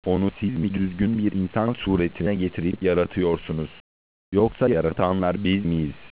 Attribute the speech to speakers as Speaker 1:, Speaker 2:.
Speaker 1: Onu siz mi düzgün bir insan suretine getirip yaratıyorsunuz? Yoksa yaratanlar biz miyiz?